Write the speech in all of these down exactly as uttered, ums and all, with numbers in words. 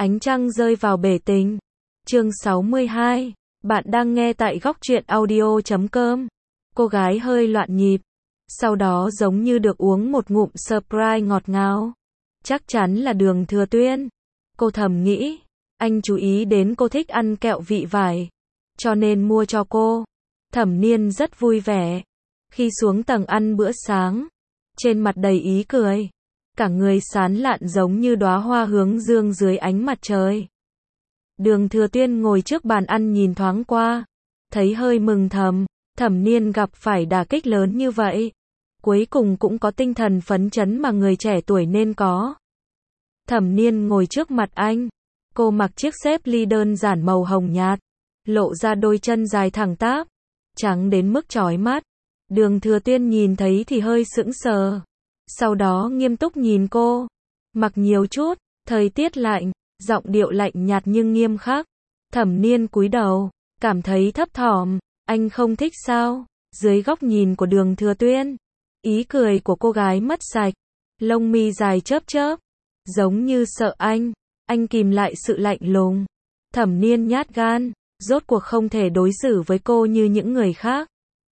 Ánh trăng rơi vào bể tình. Chương sáu mươi hai. Bạn đang nghe tại góc truyện audio chấm com. Cô gái hơi loạn nhịp. Sau đó giống như được uống một ngụm Sprite ngọt ngào. Chắc chắn là Đường Thừa Tuyên. Cô thầm nghĩ. Anh chú ý đến cô thích ăn kẹo vị vải. Cho nên mua cho cô. Thẩm Niên rất vui vẻ. Khi xuống tầng ăn bữa sáng. Trên mặt đầy ý cười. Cả người sán lạn giống như đóa hoa hướng dương dưới ánh mặt trời. Đường Thừa Tuyên ngồi trước bàn ăn nhìn thoáng qua. Thấy hơi mừng thầm. Thẩm Niên gặp phải đả kích lớn như vậy. Cuối cùng cũng có tinh thần phấn chấn mà người trẻ tuổi nên có. Thẩm Niên ngồi trước mặt anh. Cô mặc chiếc xếp ly đơn giản màu hồng nhạt. Lộ ra đôi chân dài thẳng tắp. Trắng đến mức chói mắt. Đường Thừa Tuyên nhìn thấy thì hơi sững sờ. Sau đó nghiêm túc nhìn cô. Mặc nhiều chút, thời tiết lạnh, giọng điệu lạnh nhạt nhưng nghiêm khắc. Thẩm Niên cúi đầu, cảm thấy thấp thỏm. Anh không thích sao? Dưới góc nhìn của Đường Thừa Tuyên, ý cười của cô gái mất sạch. Lông mi dài chớp chớp. Giống như sợ anh. Anh kìm lại sự lạnh lùng. Thẩm Niên nhát gan. Rốt cuộc không thể đối xử với cô như những người khác.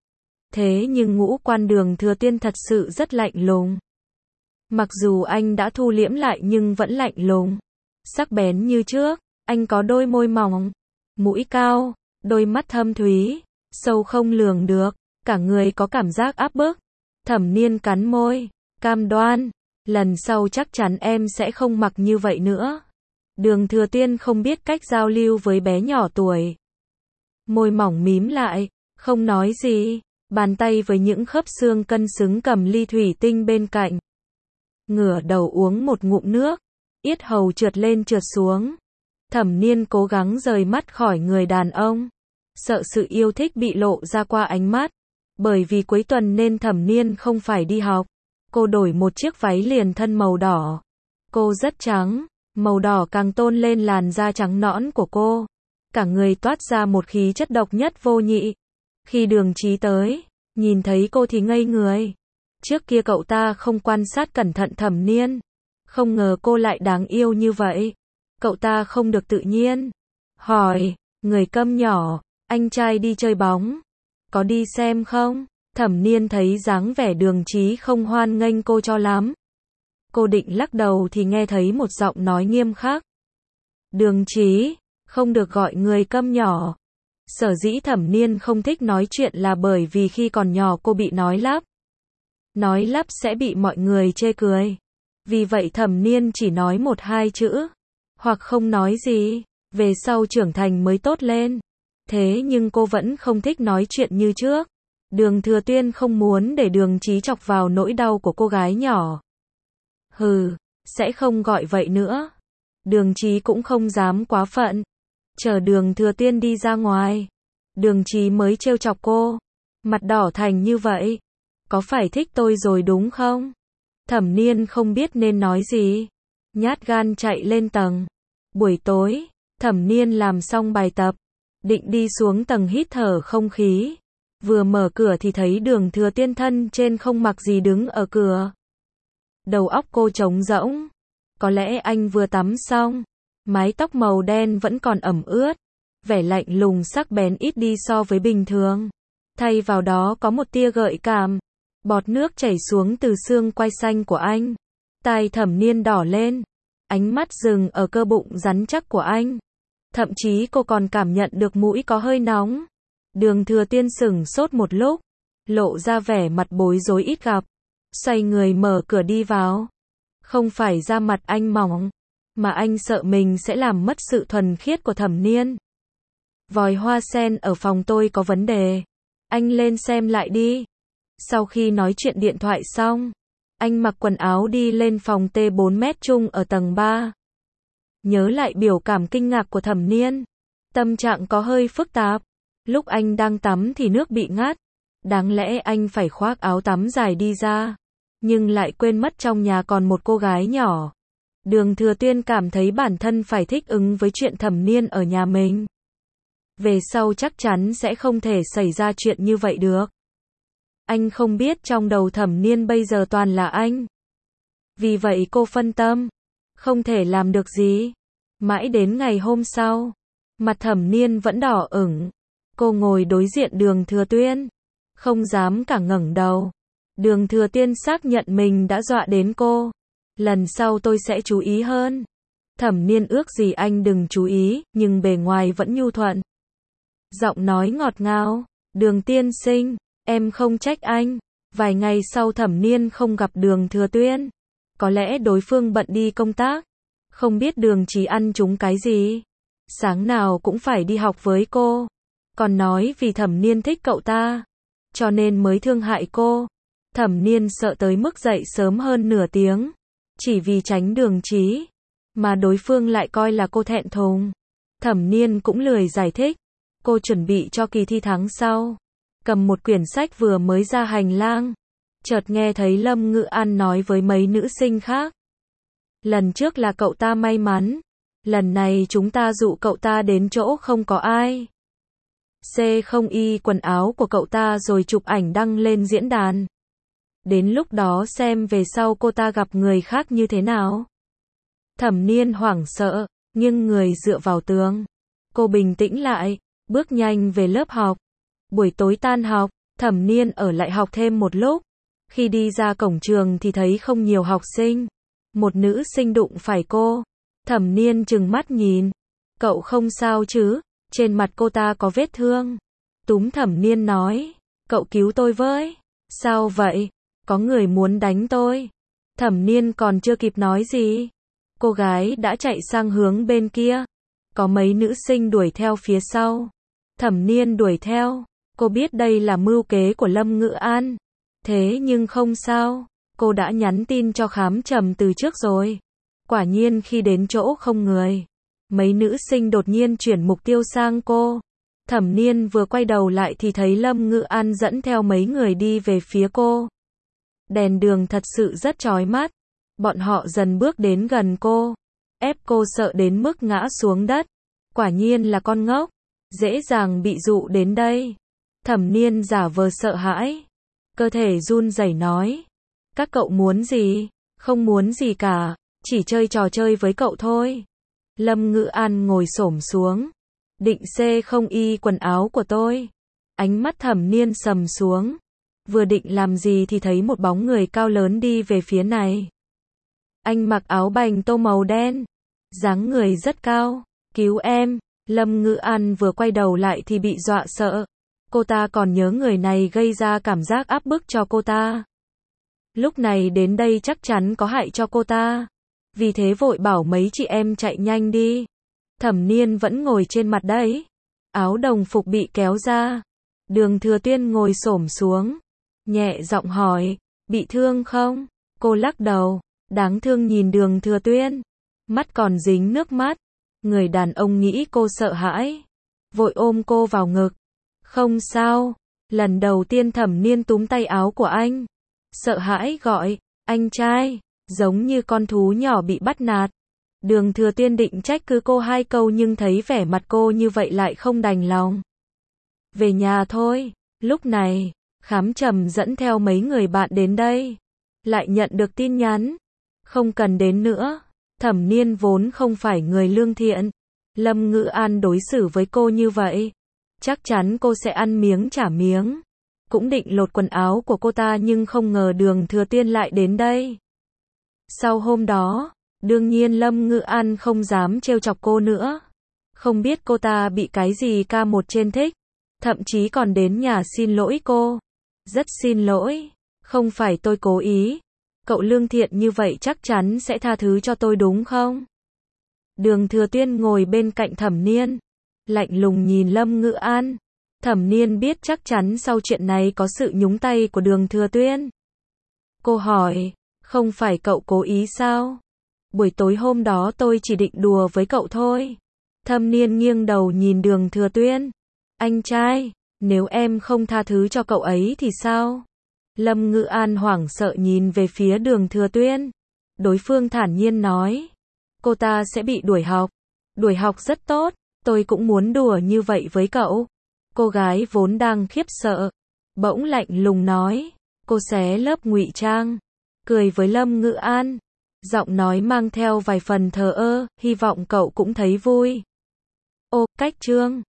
Thế nhưng ngũ quan Đường Thừa Tuyên thật sự rất lạnh lùng. Mặc dù anh đã thu liễm lại nhưng vẫn lạnh lùng. Sắc bén như trước. Anh có đôi môi mỏng, mũi cao, đôi mắt thâm thúy, sâu không lường được. Cả người có cảm giác áp bức. Thẩm Niên cắn môi, cam đoan. Lần sau chắc chắn em sẽ không mặc như vậy nữa. Đường Thừa Tuyên không biết cách giao lưu với bé nhỏ tuổi. Môi mỏng mím lại, không nói gì. Bàn tay với những khớp xương cân xứng cầm ly thủy tinh bên cạnh. Ngửa đầu uống một ngụm nước. Yết hầu trượt lên trượt xuống. Thẩm Niên cố gắng rời mắt khỏi người đàn ông. Sợ sự yêu thích bị lộ ra qua ánh mắt. Bởi vì cuối tuần nên Thẩm Niên không phải đi học. Cô đổi một chiếc váy liền thân màu đỏ. Cô rất trắng. Màu đỏ càng tôn lên làn da trắng nõn của cô. Cả người toát ra một khí chất độc nhất vô nhị. Khi Đường Chí tới, nhìn thấy cô thì ngây người. Trước kia cậu ta không quan sát cẩn thận Thẩm Niên. Không ngờ cô lại đáng yêu như vậy. Cậu ta không được tự nhiên. Hỏi, người câm nhỏ, anh trai đi chơi bóng. Có đi xem không? Thẩm Niên thấy dáng vẻ Đường Chí không hoan nghênh cô cho lắm. Cô định lắc đầu thì nghe thấy một giọng nói nghiêm khắc. Đường Chí, không được gọi người câm nhỏ. Sở dĩ Thẩm Niên không thích nói chuyện là bởi vì khi còn nhỏ cô bị nói lắp. Nói lắp sẽ bị mọi người chê cười. Vì vậy Thẩm Niên chỉ nói một hai chữ. Hoặc không nói gì. Về sau trưởng thành mới tốt lên. Thế nhưng cô vẫn không thích nói chuyện như trước. Đường Thừa Tuyên không muốn để Đường Chí chọc vào nỗi đau của cô gái nhỏ. Hừ, sẽ không gọi vậy nữa. Đường Chí cũng không dám quá phận. Chờ Đường Thừa Tuyên đi ra ngoài. Đường Chí mới trêu chọc cô. Mặt đỏ thành như vậy. Có phải thích tôi rồi đúng không? Thẩm Niên không biết nên nói gì. Nhát gan chạy lên tầng. Buổi tối, Thẩm Niên làm xong bài tập. Định đi xuống tầng hít thở không khí. Vừa mở cửa thì thấy Đường Thừa Tuyên thân trên không mặc gì đứng ở cửa. Đầu óc cô trống rỗng. Có lẽ anh vừa tắm xong. Mái tóc màu đen vẫn còn ẩm ướt. Vẻ lạnh lùng sắc bén ít đi so với bình thường. Thay vào đó có một tia gợi cảm. Bọt nước chảy xuống từ xương quai xanh của anh. Tai Thẩm Niên đỏ lên. Ánh mắt dừng ở cơ bụng rắn chắc của anh. Thậm chí cô còn cảm nhận được mũi có hơi nóng. Đường Thừa Tuyên sững sốt một lúc. Lộ ra vẻ mặt bối rối ít gặp. Xoay người mở cửa đi vào. Không phải da mặt anh mỏng. Mà anh sợ mình sẽ làm mất sự thuần khiết của Thẩm Niên. Vòi hoa sen ở phòng tôi có vấn đề. Anh lên xem lại đi. Sau khi nói chuyện điện thoại xong, anh mặc quần áo đi lên phòng T bốn mét chung ở tầng ba. Nhớ lại biểu cảm kinh ngạc của Thẩm Niên. Tâm trạng có hơi phức tạp. Lúc anh đang tắm thì nước bị ngắt. Đáng lẽ anh phải khoác áo tắm dài đi ra. Nhưng lại quên mất trong nhà còn một cô gái nhỏ. Đường Thừa Tuyên cảm thấy bản thân phải thích ứng với chuyện Thẩm Niên ở nhà mình. Về sau chắc chắn sẽ không thể xảy ra chuyện như vậy được. Anh không biết trong đầu Thẩm Niên bây giờ toàn là anh. Vì vậy cô phân tâm. Không thể làm được gì. Mãi đến ngày hôm sau, mặt Thẩm Niên vẫn đỏ ửng. Cô ngồi đối diện Đường Thừa Tuyên, không dám cả ngẩng đầu. Đường Thừa Tuyên xác nhận mình đã dọa đến cô. Lần sau tôi sẽ chú ý hơn. Thẩm Niên ước gì anh đừng chú ý, nhưng bề ngoài vẫn nhu thuận. Giọng nói ngọt ngào, Đường tiên sinh, em không trách anh. Vài ngày sau Thẩm Niên không gặp Đường Thừa Tuyên. Có lẽ đối phương bận đi công tác. Không biết Đường Chí ăn trúng cái gì. Sáng nào cũng phải đi học với cô. Còn nói vì Thẩm Niên thích cậu ta, cho nên mới thương hại cô. Thẩm Niên sợ tới mức dậy sớm hơn nửa tiếng, chỉ vì tránh Đường Chí, mà đối phương lại coi là cô thẹn thùng. Thẩm Niên cũng lười giải thích. Cô chuẩn bị cho kỳ thi tháng sau, cầm một quyển sách vừa mới ra hành lang, chợt nghe thấy Lâm Ngữ An nói với mấy nữ sinh khác. Lần trước là cậu ta may mắn, lần này chúng ta dụ cậu ta đến chỗ không có ai. C không y quần áo của cậu ta rồi chụp ảnh đăng lên diễn đàn. Đến lúc đó xem về sau cô ta gặp người khác như thế nào. Thẩm Niên hoảng sợ, nhưng người dựa vào tường. Cô bình tĩnh lại, bước nhanh về lớp học. Buổi tối tan học, Thẩm Niên ở lại học thêm một lúc. Khi đi ra cổng trường thì thấy không nhiều học sinh. Một nữ sinh đụng phải cô. Thẩm Niên trừng mắt nhìn. Cậu không sao chứ? Trên mặt cô ta có vết thương. Túm Thẩm Niên nói. Cậu cứu tôi với. Sao vậy? Có người muốn đánh tôi. Thẩm Niên còn chưa kịp nói gì. Cô gái đã chạy sang hướng bên kia. Có mấy nữ sinh đuổi theo phía sau. Thẩm Niên đuổi theo. Cô biết đây là mưu kế của Lâm Ngữ An. Thế nhưng không sao. Cô đã nhắn tin cho Khám Trầm từ trước rồi. Quả nhiên khi đến chỗ không người, mấy nữ sinh đột nhiên chuyển mục tiêu sang cô. Thẩm Niên vừa quay đầu lại thì thấy Lâm Ngữ An dẫn theo mấy người đi về phía cô. Đèn đường thật sự rất chói mắt. Bọn họ dần bước đến gần cô, ép cô sợ đến mức ngã xuống đất. Quả nhiên là con ngốc, dễ dàng bị dụ đến đây. Thẩm Niên giả vờ sợ hãi, cơ thể run rẩy nói. Các cậu muốn gì? Không muốn gì cả, chỉ chơi trò chơi với cậu thôi. Lâm Ngữ An ngồi xổm xuống, định C không y quần áo của tôi. Ánh mắt Thẩm Niên sầm xuống. Vừa định làm gì thì thấy một bóng người cao lớn đi về phía này. Anh mặc áo bành tô màu đen, dáng người rất cao. Cứu em. Lâm Ngữ An vừa quay đầu lại thì bị dọa sợ. Cô ta còn nhớ người này gây ra cảm giác áp bức cho cô ta. Lúc này đến đây chắc chắn có hại cho cô ta. Vì thế vội bảo mấy chị em chạy nhanh đi. Thẩm Niên vẫn ngồi trên mặt đấy. Áo đồng phục bị kéo ra. Đường Thừa Tuyên ngồi xổm xuống, nhẹ giọng hỏi, bị thương không? Cô lắc đầu, đáng thương nhìn Đường Thừa Tuyên, mắt còn dính nước mắt. Người đàn ông nghĩ cô sợ hãi, vội ôm cô vào ngực. Không sao. Lần đầu tiên Thẩm Niên túm tay áo của anh, sợ hãi gọi, anh trai, giống như con thú nhỏ bị bắt nạt. Đường Thừa Tuyên định trách cứ cô hai câu nhưng thấy vẻ mặt cô như vậy lại không đành lòng. Về nhà thôi. Lúc này, Khám Trầm dẫn theo mấy người bạn đến đây, lại nhận được tin nhắn. Không cần đến nữa. Thẩm Niên vốn không phải người lương thiện. Lâm Ngữ An đối xử với cô như vậy, chắc chắn cô sẽ ăn miếng trả miếng. Cũng định lột quần áo của cô ta nhưng không ngờ Đường Thừa Tuyên lại đến đây. Sau hôm đó, đương nhiên Lâm Ngữ An không dám trêu chọc cô nữa. Không biết cô ta bị cái gì ca một trên thích. Thậm chí còn đến nhà xin lỗi cô. Rất xin lỗi. Không phải tôi cố ý. Cậu lương thiện như vậy chắc chắn sẽ tha thứ cho tôi đúng không? Đường Thừa Tuyên ngồi bên cạnh Thẩm Niên, lạnh lùng nhìn Lâm Ngữ An. Thẩm Niên biết chắc chắn sau chuyện này có sự nhúng tay của Đường Thừa Tuyên. Cô hỏi, không phải cậu cố ý sao? Buổi tối hôm đó tôi chỉ định đùa với cậu thôi. Thẩm Niên nghiêng đầu nhìn Đường Thừa Tuyên. Anh trai, nếu em không tha thứ cho cậu ấy thì sao? Lâm Ngữ An hoảng sợ nhìn về phía Đường Thừa Tuyên. Đối phương thản nhiên nói, cô ta sẽ bị đuổi học. Đuổi học rất tốt, tôi cũng muốn đùa như vậy với cậu. Cô gái vốn đang khiếp sợ, bỗng lạnh lùng nói, cô xé lớp ngụy trang, cười với Lâm Ngữ An. Giọng nói mang theo vài phần thờ ơ, hy vọng cậu cũng thấy vui. Ô, cách Trương.